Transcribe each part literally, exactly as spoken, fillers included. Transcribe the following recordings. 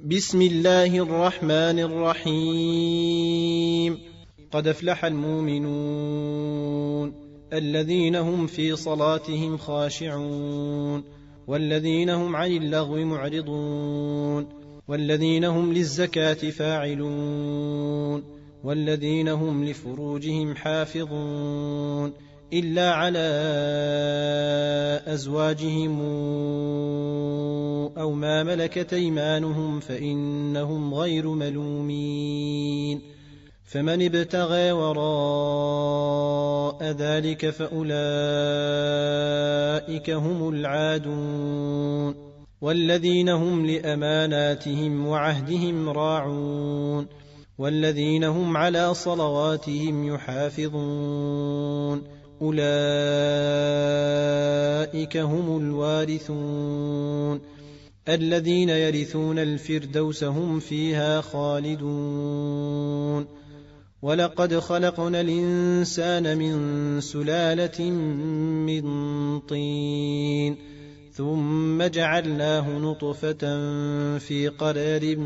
بسم الله الرحمن الرحيم. قد أفلح المؤمنون الذين هم في صلاتهم خاشعون والذين هم عن اللغو معرضون والذين هم للزكاة فاعلون والذين هم لفروجهم حافظون إلا على أزواجهم أو ما ملكت أيمانهم فإنهم غير ملومين. فمن ابتغى وراء ذلك فأولئك هم العادون والذين هم لأماناتهم وعهدهم راعون والذين هم على صلواتهم يحافظون أولئك هم الوارثون الذين يرثون الفردوس هم فيها خالدون. ولقد خلقنا الإنسان من سلالة من طين ثم جعلناه نطفة في قرار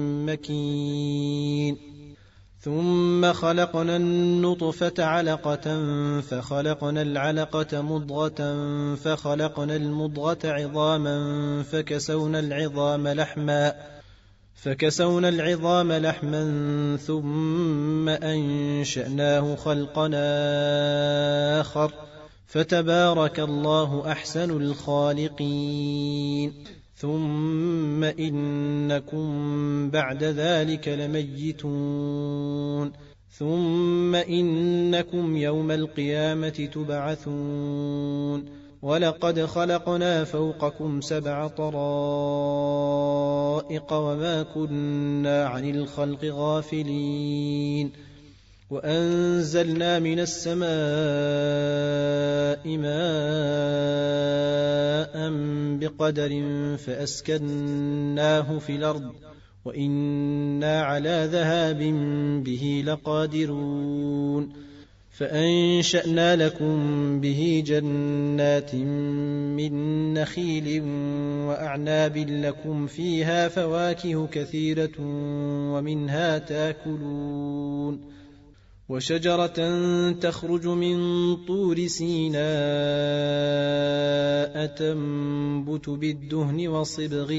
مكين ثم خلقنا النطفة علقة فخلقنا العلقة مضغة فخلقنا المضغة عظاما فكسونا العظام لحما فكسونا العظام لحما ثم أنشأناه خلقنا آخر فتبارك الله أحسن الخالقين. ثم إنكم بعد ذلك لميتون ثم إنكم يوم القيامة تبعثون. ولقد خلقنا فوقكم سبع طرائق وما كنا عن الخلق غافلين وأنزلنا من السماء ماء بقدر فأسكناه في الأرض وإنا على ذهاب به لقادرون. فأنشأنا لكم به جنات من نخيل وأعناب لكم فيها فواكه كثيرة ومنها تأكلون وشجرة تخرج من طور سيناء تنبت بالدهن وصبغ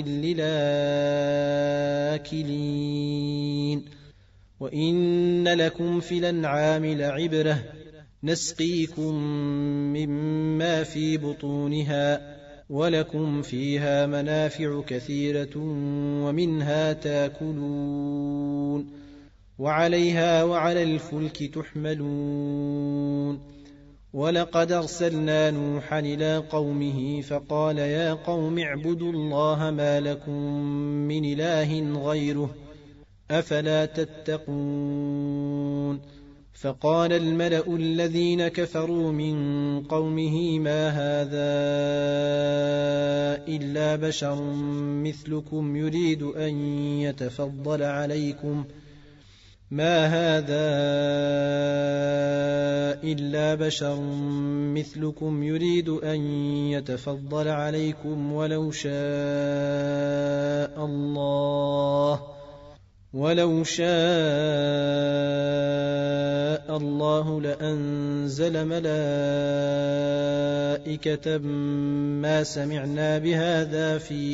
للآكلين وإن لكم في الأنعام لعبرة نسقيكم مما في بطونها ولكم فيها منافع كثيرة ومنها تأكلون وعليها وعلى الفلك تحملون. ولقد أرسلنا نوحا إلى قومه فقال يا قوم اعبدوا الله ما لكم من إله غيره أفلا تتقون. فقال الملأ الذين كفروا من قومه ما هذا إلا بشر مثلكم يريد أن يتفضل عليكم ما هذا إلا بشر مثلكم يريد أن يتفضل عليكم ولو شاء الله ولو شاء الله لأنزل ملائكة ما سمعنا بهذا في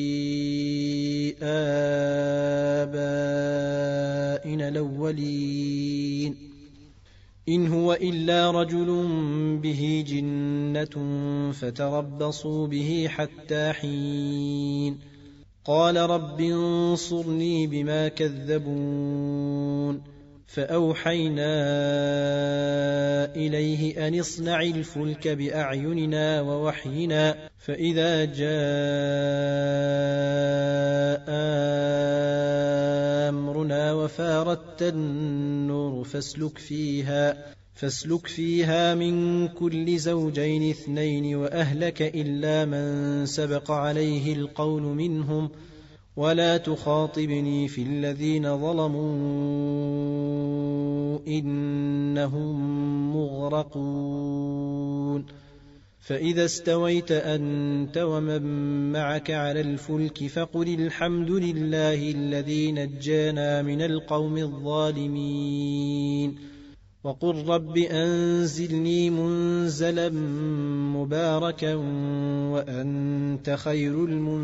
آبائنا الأولين إن هو إلا رجل به جنة فتربصوا به حتى حين. قال رب انصرني بما كذبون. فأوحينا إليه أن اصنع الفلك بأعيننا ووحينا فإذا جاء أمرنا وفاردت النور فاسلك فيها فاسلك فيها من كل زوجين اثنين وأهلك إلا من سبق عليه القول منهم ولا تخاطبني في الذين ظلموا إنهم مغرقون. فإذا استويت أنت ومن معك على الفلك فقل الحمد لله الذي نجانا من القوم الظالمين وقل رب أنزلني منزلا مباركا وأنت خير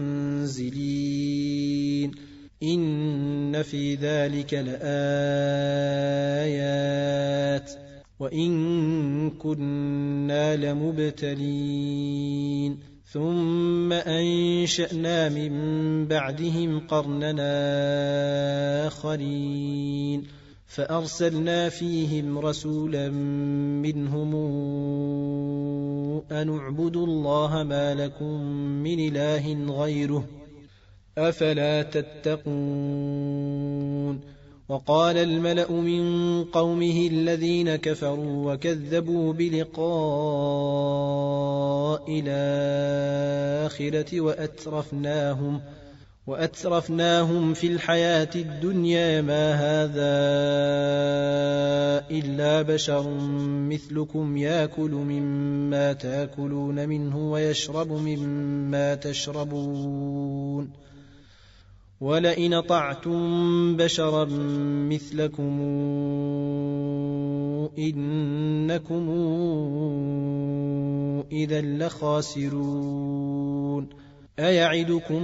المنزلين إن في ذلك لآيات وإن كنا لمبتلين ثم أنشأنا من بعدهم قرننا آخرين فأرسلنا فيهم رسولا منهم أن اعبدوا الله ما لكم من إله غيره أفلا تتقون وقال الملأ من قومه الذين كفروا وكذبوا بلقاء الآخرة وأترفناهم وأترفناهم في الحياة الدنيا ما هذا إلا بشر مثلكم يأكل مما تأكلون منه ويشرب مما تشربون ولئن أطعتم بشرا مثلكم إنكم إذا لخاسرون أيعدكم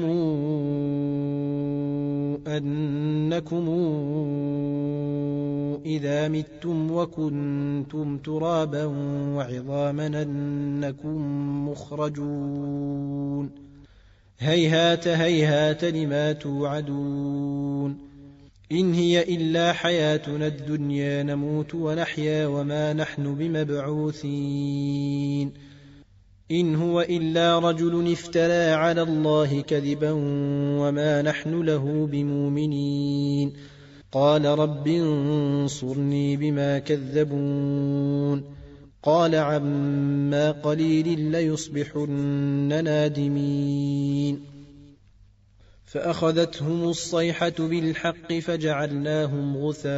أنكم إذا متم وكنتم ترابا وعظاما أنكم مخرجون هيهات هيهات لما توعدون إن هي إلا حياتنا الدنيا نموت ونحيا وما نحن بمبعوثين إن هو إلا رجل افترى على الله كذبا وما نحن له بمؤمنين قال رب انصرني بما كذبون قال عما قليل ليصبحن نادمين فأخذتهم الصيحة بالحق فجعلناهم غثاء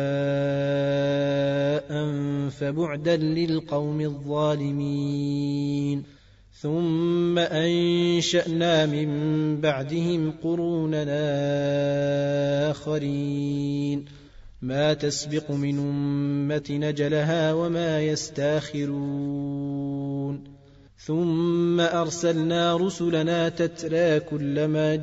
فبعدا للقوم الظالمين ثم أنشأنا من بعدهم قروننا آخرين ما تسبق من أمة نجلها وما يستاخرون ثم أرسلنا رسلنا تترى كلما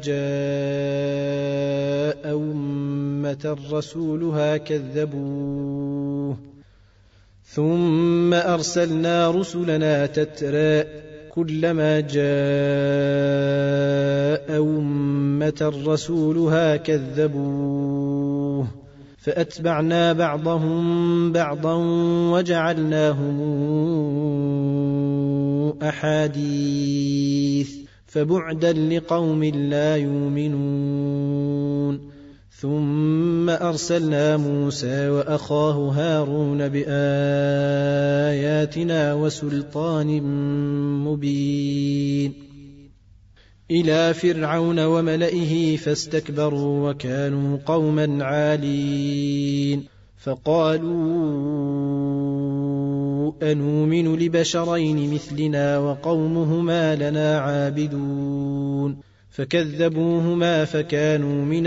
جاء أمة رسولها كذبوه ثم أرسلنا رسلنا تترى كلما جاء أمة رسولها كذبوه فأتبعنا بعضهم بعضا وجعلناهم أحاديث فبعدا لقوم لا يؤمنون ثم أرسلنا موسى وأخاه هارون بآياتنا وسلطان مبين إلى فرعون وملئه فاستكبروا وكانوا قوما عالين فقالوا أنؤمن لبشرين مثلنا وقومهما لنا عابدون فكذبوهما فكانوا من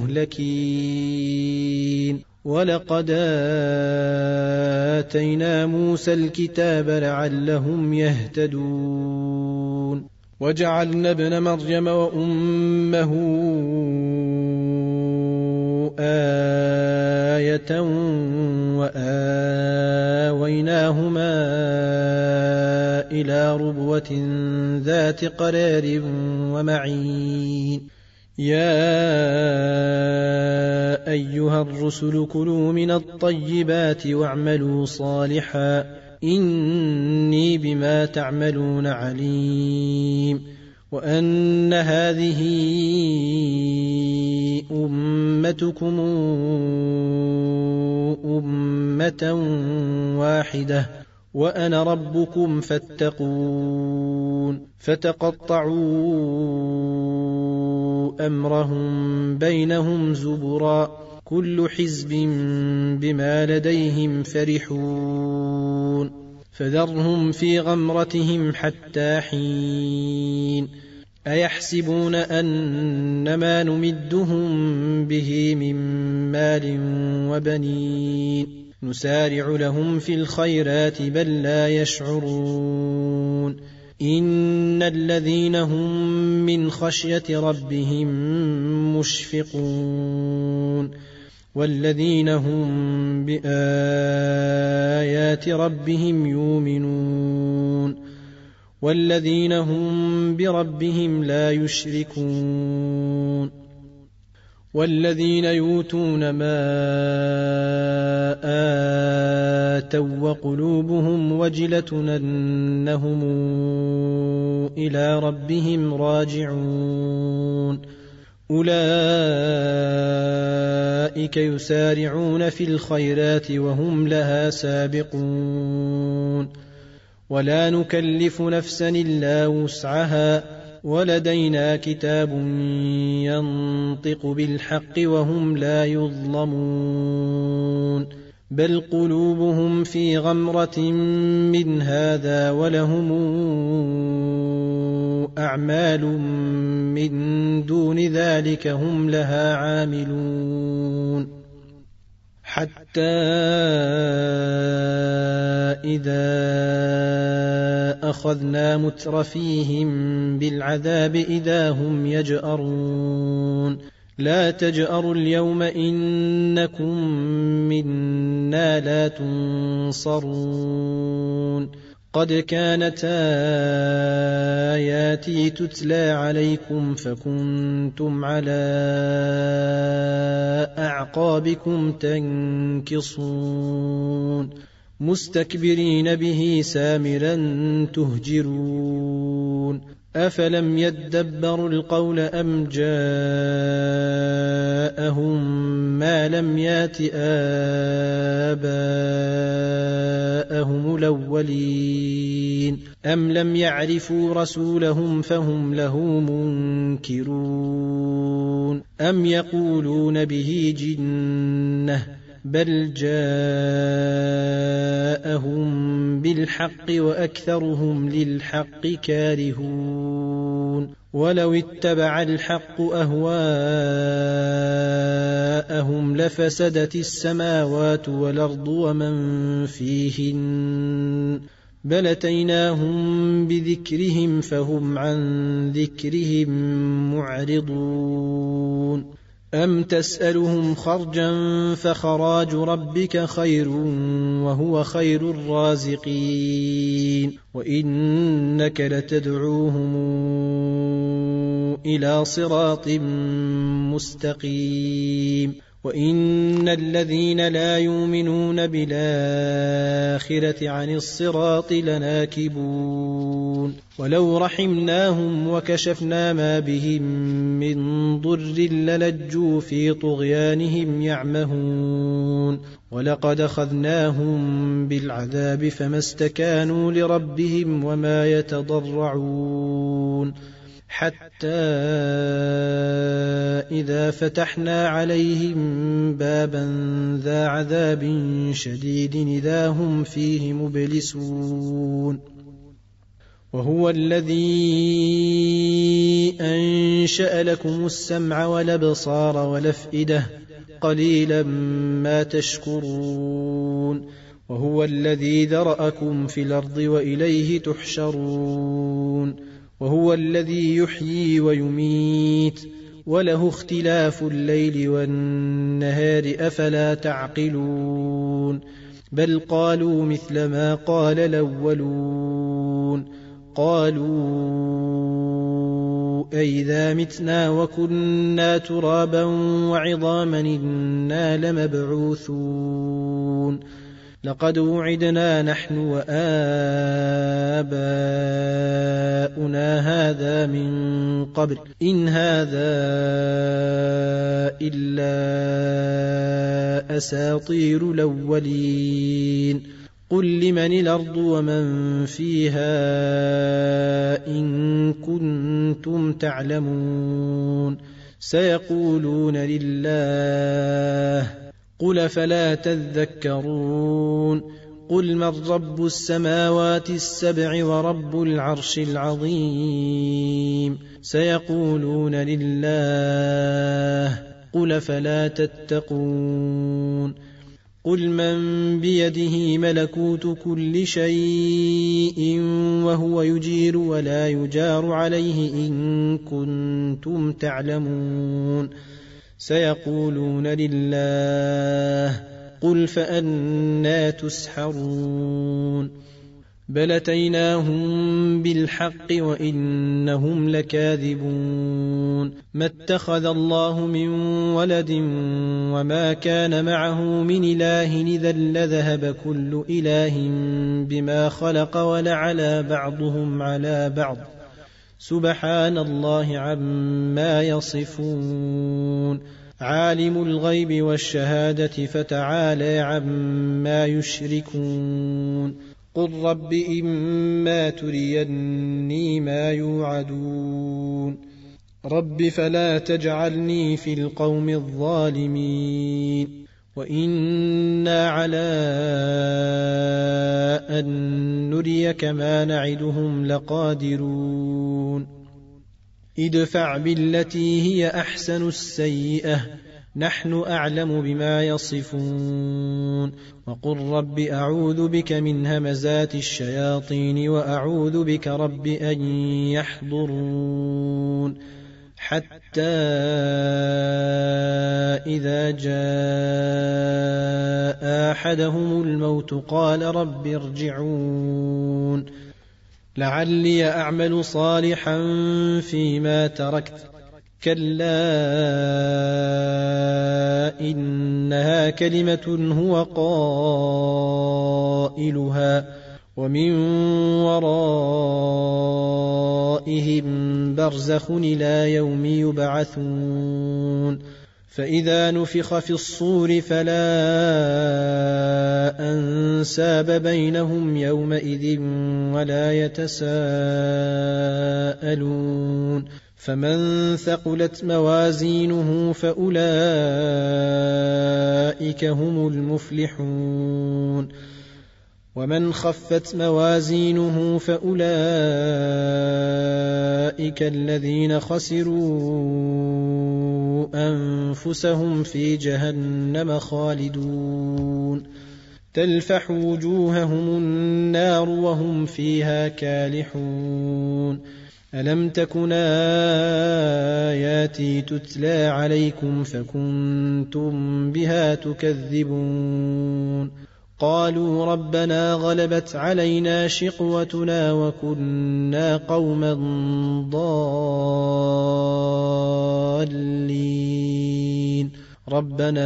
المهلكين ولقد آتينا موسى الكتاب لعلهم يهتدون وجعلنا ابن مريم وأمه آية وآويناهما إلى ربوة ذات قرار ومعين يا أيها الرسل كلوا من الطيبات واعملوا صالحا إني بما تعملون عليم وأن هذه أمتكم أمة واحدة وأنا ربكم فاتقون فتقطعوا أمرهم بينهم زبرا كل حزب بما لديهم فرحون فذرهم في غمرتهم حتى حين أيحسبون أنما نمدهم به من مال وبنين نسارع لهم في الخيرات بل لا يشعرون إن الذين هم من خشية ربهم مشفقون والذين هم بآيات ربهم يؤمنون والذين هم بربهم لا يشركون والذين يؤتون ما آتوا وقلوبهم وجلة أنهم إلى ربهم راجعون أولئك يسارعون في الخيرات وهم لها سابقون ولا نكلف نفسا إلا وسعها ولدينا كتاب ينطق بالحق وهم لا يظلمون بل قلوبهم في غمرة من هذا ولهم أعمال من دون ذلك هم لها عاملون حتى إذا أخذنا مترفيهم بالعذاب إذا هم يجأرون لا تجأروا اليوم إنكم منا لا تنصرون قد كانت آياتي تتلى عليكم فكنتم على أعقابكم تنكصون مستكبرين به سامرا تهجرون أفلم يدبروا القول أم جاءهم ما لم يات آباءهم الأولين أم لم يعرفوا رسولهم فهم له منكرون أم يقولون به جنة بل جاءهم بالحق وأكثرهم للحق كارهون ولو اتبع الحق أهواءهم لفسدت السماوات والأرض ومن فيهن بل أتيناهم بذكرهم فهم عن ذكرهم معرضون أم تسألهم خرجا فخراج ربك خير وهو خير الرازقين وإنك لتدعوهم إلى صراط مستقيم وإن الذين لا يؤمنون بالآخرة عن الصراط لناكبون ولو رحمناهم وكشفنا ما بهم من ضر للجوا في طغيانهم يعمهون ولقد أخذناهم بالعذاب فما استكانوا لربهم وما يتضرعون حتى إذا فتحنا عليهم بابا ذا عذاب شديد إذا هم فيه مبلسون وهو الذي أنشأ لكم السمع والأبصار والأفئدة قليلا ما تشكرون وهو الذي ذرأكم في الأرض وإليه تحشرون وهو الذي يحيي ويميت وله اختلاف الليل والنهار أفلا تعقلون بل قالوا مثل ما قال الأولون قالوا أئذا متنا وكنا ترابا وعظاما إنا لمبعوثون لقد وعدنا نحن وآباؤنا هذا من قبل إن هذا إلا أساطير الأولين قل لمن الأرض ومن فيها إن كنتم تعلمون سيقولون لله قل فلا تذكرون قل من رب السماوات السبع ورب العرش العظيم سيقولون لله قل فلا تتقون قل من بيده ملكوت كل شيء وهو يجير ولا يجار عليه إن كنتم تعلمون سيقولون لله قل فأنى تسحرون بل أتيناهم بالحق وإنهم لكاذبون ما اتخذ الله من ولد وما كان معه من إله إذا لذهب كل إله بما خلق ولعلى بعضهم على بعض سبحان الله عما يصفون عالم الغيب والشهادة فتعالى عما يشركون قل رب إما تريني ما يوعدون رب فلا تجعلني في القوم الظالمين وإنا على أن نريك ما نعدهم لقادرون ادفع بالتي هي أحسن السيئة نحن أعلم بما يصفون وقل رب أعوذ بك من همزات الشياطين وأعوذ بك رب أن يحضرون حتى إذا جاء أحدهم الموت قال رب ارجعون لعلي أعمل صالحا فيما تركت كلا إنها كلمة هو قائلها ومن ورائهم برزخ إلى يوم يبعثون فإذا نفخ في الصور فلا أنساب بينهم يومئذ ولا يتساءلون فمن ثقلت موازينه فأولئك هم المفلحون ومن خفت موازينه فأولئك الذين خسروا أنفسهم في جهنم خالدون تلفح وجوههم النار وهم فيها كالحون ألم تكن آياتي تتلى عليكم فكنتم بها تكذبون قالوا ربنا غلبت علينا شقوتنا وكنا قوما ضالين ربنا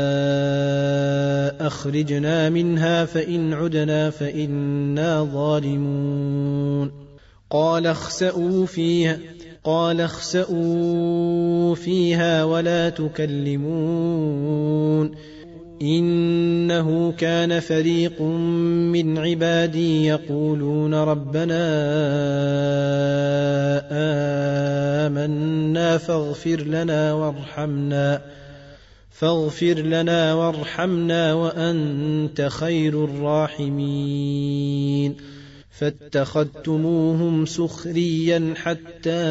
أخرجنا منها فإن عدنا فإنا ظالمون قال اخسئوا فيها قال اخسئوا فيها ولا تكلمون إنه كان فريق من عبادي يقولون ربنا آمنا فاغفر لنا وارحمنا فاغفر لنا وارحمنا وأنت خير الراحمين فاتخذتموهم سخريا حتى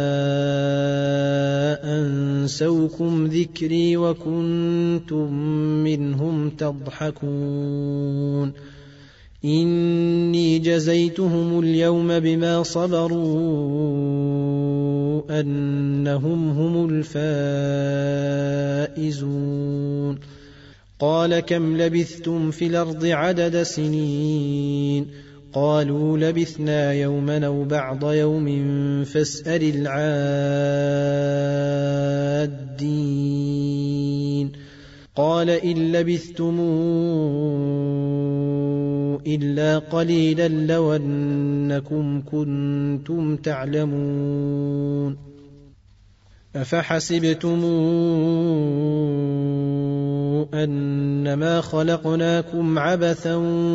أنسوكم ذكري وكنتم منهم تضحكون إني جزيتهم اليوم بما صبروا أنهم هم الفائزون قال كم لبثتم في الأرض عدد سنين قالوا لبثنا يوما أو بعض يوم فاسأل العادين قال إن لبثتم إلا قليلا لو أنكم كنتم تعلمون أفحسبتم أنما خلقناكم عبثا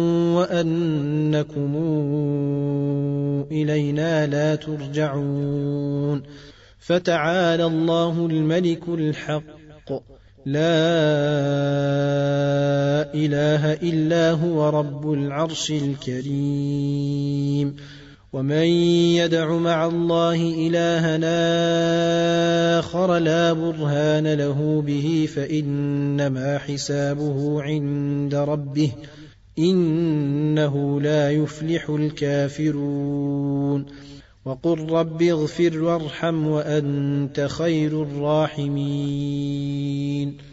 وأنكم إلينا لا ترجعون فتعالى الله الملك الحق لا إله إلا هو رب العرش الكريم ومن يدع مع الله إلهنا آخر لا برهان له به فإنما حسابه عند ربه إنه لا يفلح الكافرون وقل رب اغفر وارحم وأنت خير الراحمين